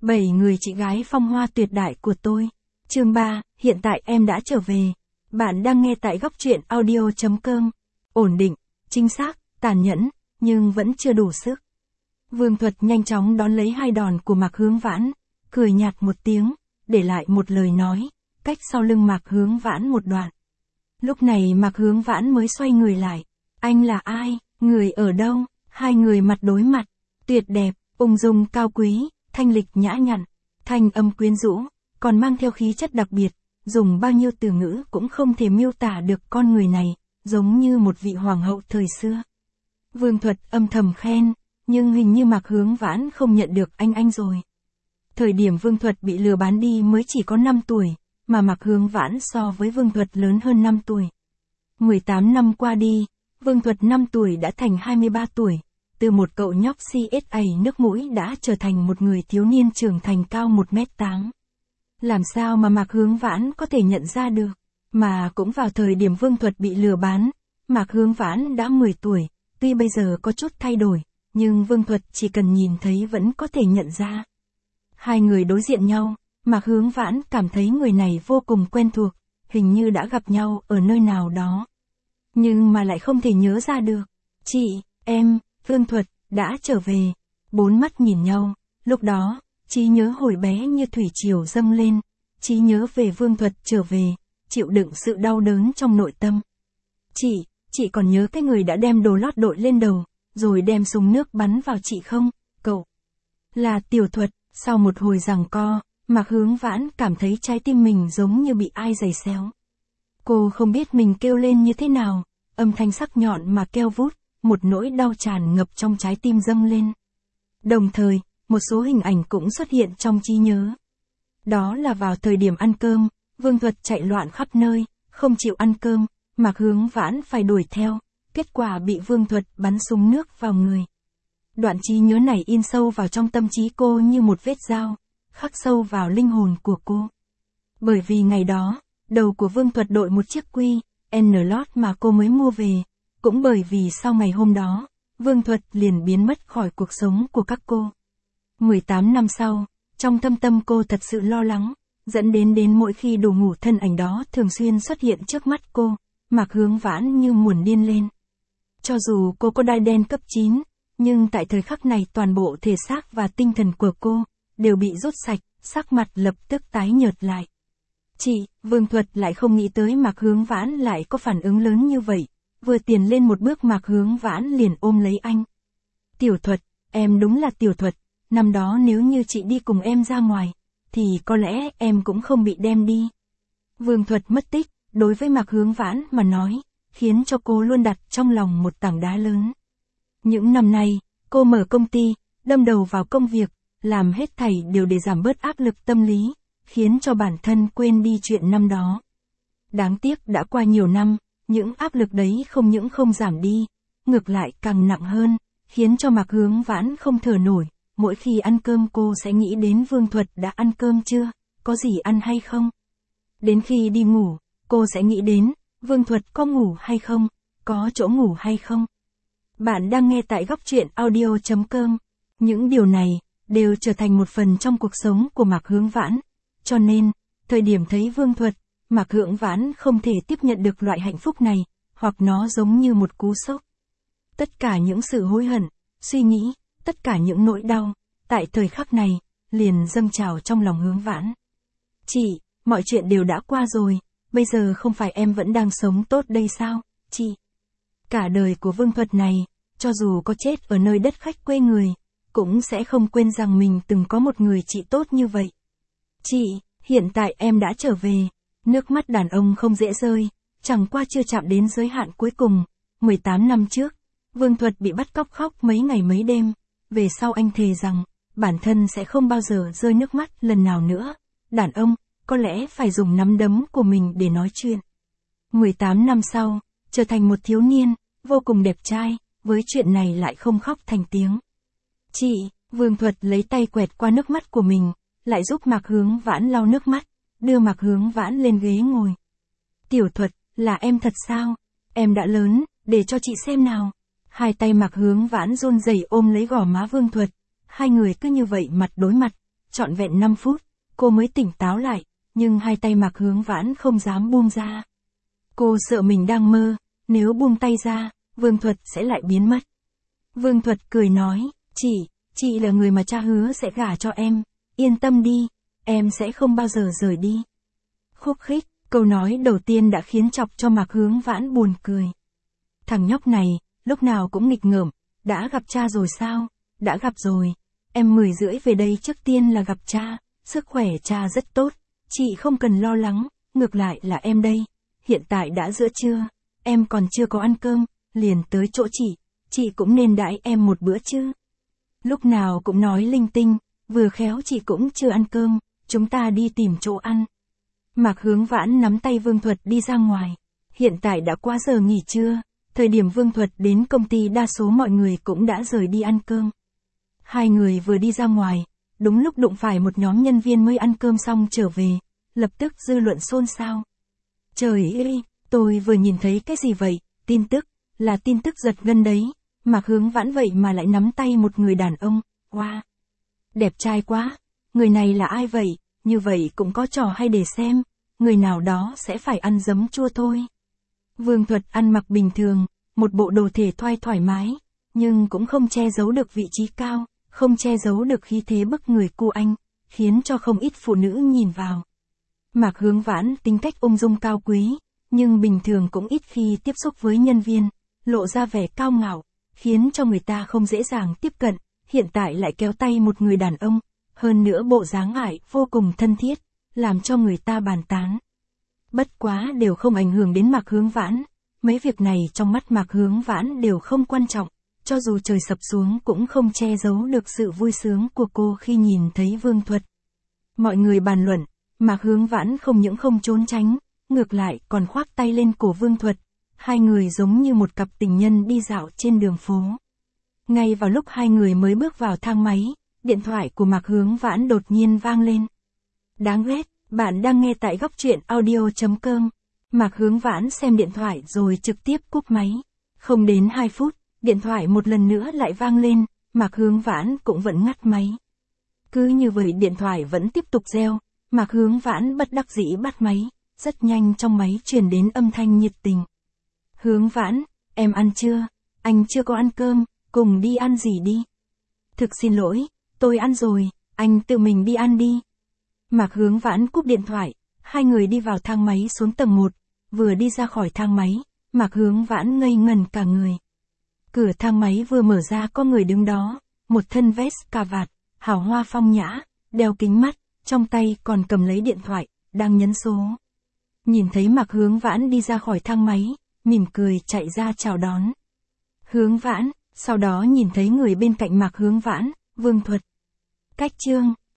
7 người chị gái phong hoa tuyệt đại của tôi. Chương 3, hiện tại em đã trở về. Bạn đang nghe tại góc truyện audio.com. Ổn định, chính xác, tàn nhẫn, nhưng vẫn chưa đủ sức. Vương Thuật nhanh chóng đón lấy 2 đòn của Mạc Hướng Vãn, cười nhạt một tiếng, để lại một lời nói, cách sau lưng Mạc Hướng Vãn một đoạn. Lúc này Mạc Hướng Vãn mới xoay người lại. Anh là ai? Người ở đâu? 2 người mặt đối mặt, tuyệt đẹp, ung dung cao quý, thanh lịch nhã nhặn, thanh âm quyến rũ, còn mang theo khí chất đặc biệt, dùng bao nhiêu từ ngữ cũng không thể miêu tả được con người này, giống như một vị hoàng hậu thời xưa. Vương Thuật âm thầm khen, nhưng hình như Mạc Hướng Vãn không nhận được anh rồi. Thời điểm Vương Thuật bị lừa bán đi mới chỉ có 5 tuổi, mà Mạc Hướng Vãn so với Vương Thuật lớn hơn 5 tuổi. 18 năm qua đi, Vương Thuật 5 tuổi đã thành 23 tuổi, từ một cậu nhóc CSA nước mũi đã trở thành một người thiếu niên trưởng thành cao 1m8. Làm sao mà Mạc Hướng Vãn có thể nhận ra được, mà cũng vào thời điểm Vương Thuật bị lừa bán, Mạc Hướng Vãn đã 10 tuổi, tuy bây giờ có chút thay đổi, nhưng Vương Thuật chỉ cần nhìn thấy vẫn có thể nhận ra. 2 người đối diện nhau, Mạc Hướng Vãn cảm thấy người này vô cùng quen thuộc, hình như đã gặp nhau ở nơi nào đó. Nhưng mà lại không thể nhớ ra được. Chị, em, Vương Thuật, đã trở về. 4 mắt nhìn nhau, lúc đó, trí nhớ hồi bé như thủy triều dâng lên, trí nhớ về Vương Thuật trở về, chịu đựng sự đau đớn trong nội tâm. Chị còn nhớ cái người đã đem đồ lót đội lên đầu, rồi đem súng nước bắn vào chị không? Cậu là Tiểu Thuật. Sau một hồi giằng co, Mạc Hướng Vãn cảm thấy trái tim mình giống như bị ai giày xéo. Cô không biết mình kêu lên như thế nào, âm thanh sắc nhọn mà kêu vút, một nỗi đau tràn ngập trong trái tim dâng lên. Đồng thời, một số hình ảnh cũng xuất hiện trong trí nhớ. Đó là vào thời điểm ăn cơm, Vương Thuật chạy loạn khắp nơi, không chịu ăn cơm, Mạc Hướng Vãn phải đuổi theo, kết quả bị Vương Thuật bắn súng nước vào người. Đoạn trí nhớ này in sâu vào trong tâm trí cô như một vết dao, khắc sâu vào linh hồn của cô. Bởi vì ngày đó, đầu của Vương Thuật đội một chiếc N-Lot mà cô mới mua về, cũng bởi vì sau ngày hôm đó, Vương Thuật liền biến mất khỏi cuộc sống của các cô. 18 năm sau, trong thâm tâm cô thật sự lo lắng, dẫn đến mỗi khi đồ ngủ thân ảnh đó thường xuyên xuất hiện trước mắt cô, Mạc Hướng Vãn như muốn điên lên. Cho dù cô có đai đen cấp 9, nhưng tại thời khắc này toàn bộ thể xác và tinh thần của cô đều bị rút sạch, sắc mặt lập tức tái nhợt lại. Vương Thuật lại không nghĩ tới Mạc Hướng Vãn lại có phản ứng lớn như vậy, vừa tiến lên một bước Mạc Hướng Vãn liền ôm lấy anh. Tiểu Thuật, em đúng là Tiểu Thuật, năm đó nếu như chị đi cùng em ra ngoài, thì có lẽ em cũng không bị đem đi. Vương Thuật mất tích, đối với Mạc Hướng Vãn mà nói, khiến cho cô luôn đặt trong lòng một tảng đá lớn. Những năm nay, cô mở công ty, đâm đầu vào công việc, làm hết thảy đều để giảm bớt áp lực tâm lý, khiến cho bản thân quên đi chuyện năm đó. Đáng tiếc đã qua nhiều năm, những áp lực đấy không những không giảm đi, ngược lại càng nặng hơn, khiến cho Mạc Hướng Vãn không thở nổi, mỗi khi ăn cơm cô sẽ nghĩ đến Vương Thuật đã ăn cơm chưa, có gì ăn hay không. Đến khi đi ngủ, cô sẽ nghĩ đến, Vương Thuật có ngủ hay không, có chỗ ngủ hay không. Bạn đang nghe tại góc truyện audio.com. Những điều này đều trở thành một phần trong cuộc sống của Mạc Hướng Vãn. Cho nên, thời điểm thấy Vương Thuật, Mạc Hướng Vãn không thể tiếp nhận được loại hạnh phúc này, hoặc nó giống như một cú sốc. Tất cả những sự hối hận, suy nghĩ, tất cả những nỗi đau, tại thời khắc này, liền dâng trào trong lòng Hướng Vãn. Mọi chuyện đều đã qua rồi, bây giờ không phải em vẫn đang sống tốt đây sao, chị? Cả đời của Vương Thuật này, cho dù có chết ở nơi đất khách quê người, cũng sẽ không quên rằng mình từng có một người chị tốt như vậy. Hiện tại em đã trở về. Nước mắt đàn ông không dễ rơi, chẳng qua chưa chạm đến giới hạn cuối cùng. 18 năm trước, Vương Thuật bị bắt cóc khóc mấy ngày mấy đêm. Về sau anh thề rằng, bản thân sẽ không bao giờ rơi nước mắt lần nào nữa. Đàn ông, có lẽ phải dùng nắm đấm của mình để nói chuyện. 18 năm sau, trở thành một thiếu niên, vô cùng đẹp trai, với chuyện này lại không khóc thành tiếng. Vương Thuật lấy tay quẹt qua nước mắt của mình, lại giúp Mạc Hướng Vãn lau nước mắt, đưa Mạc Hướng Vãn lên ghế ngồi. Tiểu Thuật, là em thật sao? Em đã lớn, để cho chị xem nào. 2 tay Mạc Hướng Vãn run rẩy ôm lấy gò má Vương Thuật, 2 người cứ như vậy mặt đối mặt, trọn vẹn 5 phút, cô mới tỉnh táo lại, nhưng hai tay Mạc Hướng Vãn không dám buông ra. Cô sợ mình đang mơ, nếu buông tay ra, Vương Thuật sẽ lại biến mất. Vương Thuật cười nói, chị là người mà cha hứa sẽ gả cho em, yên tâm đi, em sẽ không bao giờ rời đi. Khúc khích, câu nói đầu tiên đã khiến chọc cho Mạc Hướng Vãn buồn cười. Thằng nhóc này, lúc nào cũng nghịch ngợm, đã gặp cha rồi sao? Đã gặp rồi, em 10:30 về đây trước tiên là gặp cha, sức khỏe cha rất tốt, chị không cần lo lắng, ngược lại là em đây. Hiện tại đã giữa trưa, em còn chưa có ăn cơm, liền tới chỗ chị cũng nên đãi em một bữa chứ. Lúc nào cũng nói linh tinh, vừa khéo chị cũng chưa ăn cơm, chúng ta đi tìm chỗ ăn. Mạc Hướng Vãn nắm tay Vương Thuật đi ra ngoài. Hiện tại đã qua giờ nghỉ trưa, thời điểm Vương Thuật đến công ty đa số mọi người cũng đã rời đi ăn cơm. Hai người vừa đi ra ngoài, đúng lúc đụng phải một nhóm nhân viên mới ăn cơm xong trở về, lập tức dư luận xôn xao. Trời ơi, tôi vừa nhìn thấy cái gì vậy, là tin tức giật gân đấy, Mạc Hướng Vãn vậy mà lại nắm tay một người đàn ông, wow, đẹp trai quá, người này là ai vậy, như vậy cũng có trò hay để xem, người nào đó sẽ phải ăn giấm chua thôi. Vương Thuật ăn mặc bình thường, một bộ đồ thể thao thoải mái, nhưng cũng không che giấu được vị trí cao, không che giấu được khí thế bức người cô anh, khiến cho không ít phụ nữ nhìn vào. Mạc Hướng Vãn tính cách ung dung cao quý, nhưng bình thường cũng ít khi tiếp xúc với nhân viên, lộ ra vẻ cao ngạo, khiến cho người ta không dễ dàng tiếp cận, hiện tại lại kéo tay một người đàn ông, hơn nữa bộ dáng ải vô cùng thân thiết, làm cho người ta bàn tán. Bất quá đều không ảnh hưởng đến Mạc Hướng Vãn, mấy việc này trong mắt Mạc Hướng Vãn đều không quan trọng, cho dù trời sập xuống cũng không che giấu được sự vui sướng của cô khi nhìn thấy Vương Thuật. Mọi người bàn luận, Mạc Hướng Vãn không những không trốn tránh, ngược lại còn khoác tay lên cổ Vương Thuật, hai người giống như một cặp tình nhân đi dạo trên đường phố. Ngay vào lúc hai người mới bước vào thang máy, điện thoại của Mạc Hướng Vãn đột nhiên vang lên. Đáng ghét, bạn đang nghe tại Góc Truyện Audio.com. Mạc Hướng Vãn xem điện thoại rồi trực tiếp cúp máy. Không đến 2 phút, điện thoại một lần nữa lại vang lên, Mạc Hướng Vãn cũng vẫn ngắt máy. Cứ như vậy điện thoại vẫn tiếp tục reo, Mạc Hướng Vãn bất đắc dĩ bắt máy, rất nhanh trong máy truyền đến âm thanh nhiệt tình. Hướng Vãn, em ăn chưa? Anh chưa có ăn cơm, cùng đi ăn gì đi? Thực xin lỗi, tôi ăn rồi, anh tự mình đi ăn đi. Mạc Hướng Vãn cúp điện thoại, hai người đi vào thang máy xuống tầng 1, vừa đi ra khỏi thang máy, Mạc Hướng Vãn ngây ngẩn cả người. Cửa thang máy vừa mở ra có người đứng đó, một thân vest cà vạt, hào hoa phong nhã, đeo kính mắt, trong tay còn cầm lấy điện thoại, đang nhấn số. Nhìn thấy Mạc Hướng Vãn đi ra khỏi thang máy, mỉm cười chạy ra chào đón. Hướng Vãn, sau đó nhìn thấy người bên cạnh Mạc Hướng Vãn, Vương Thuật. Cách chương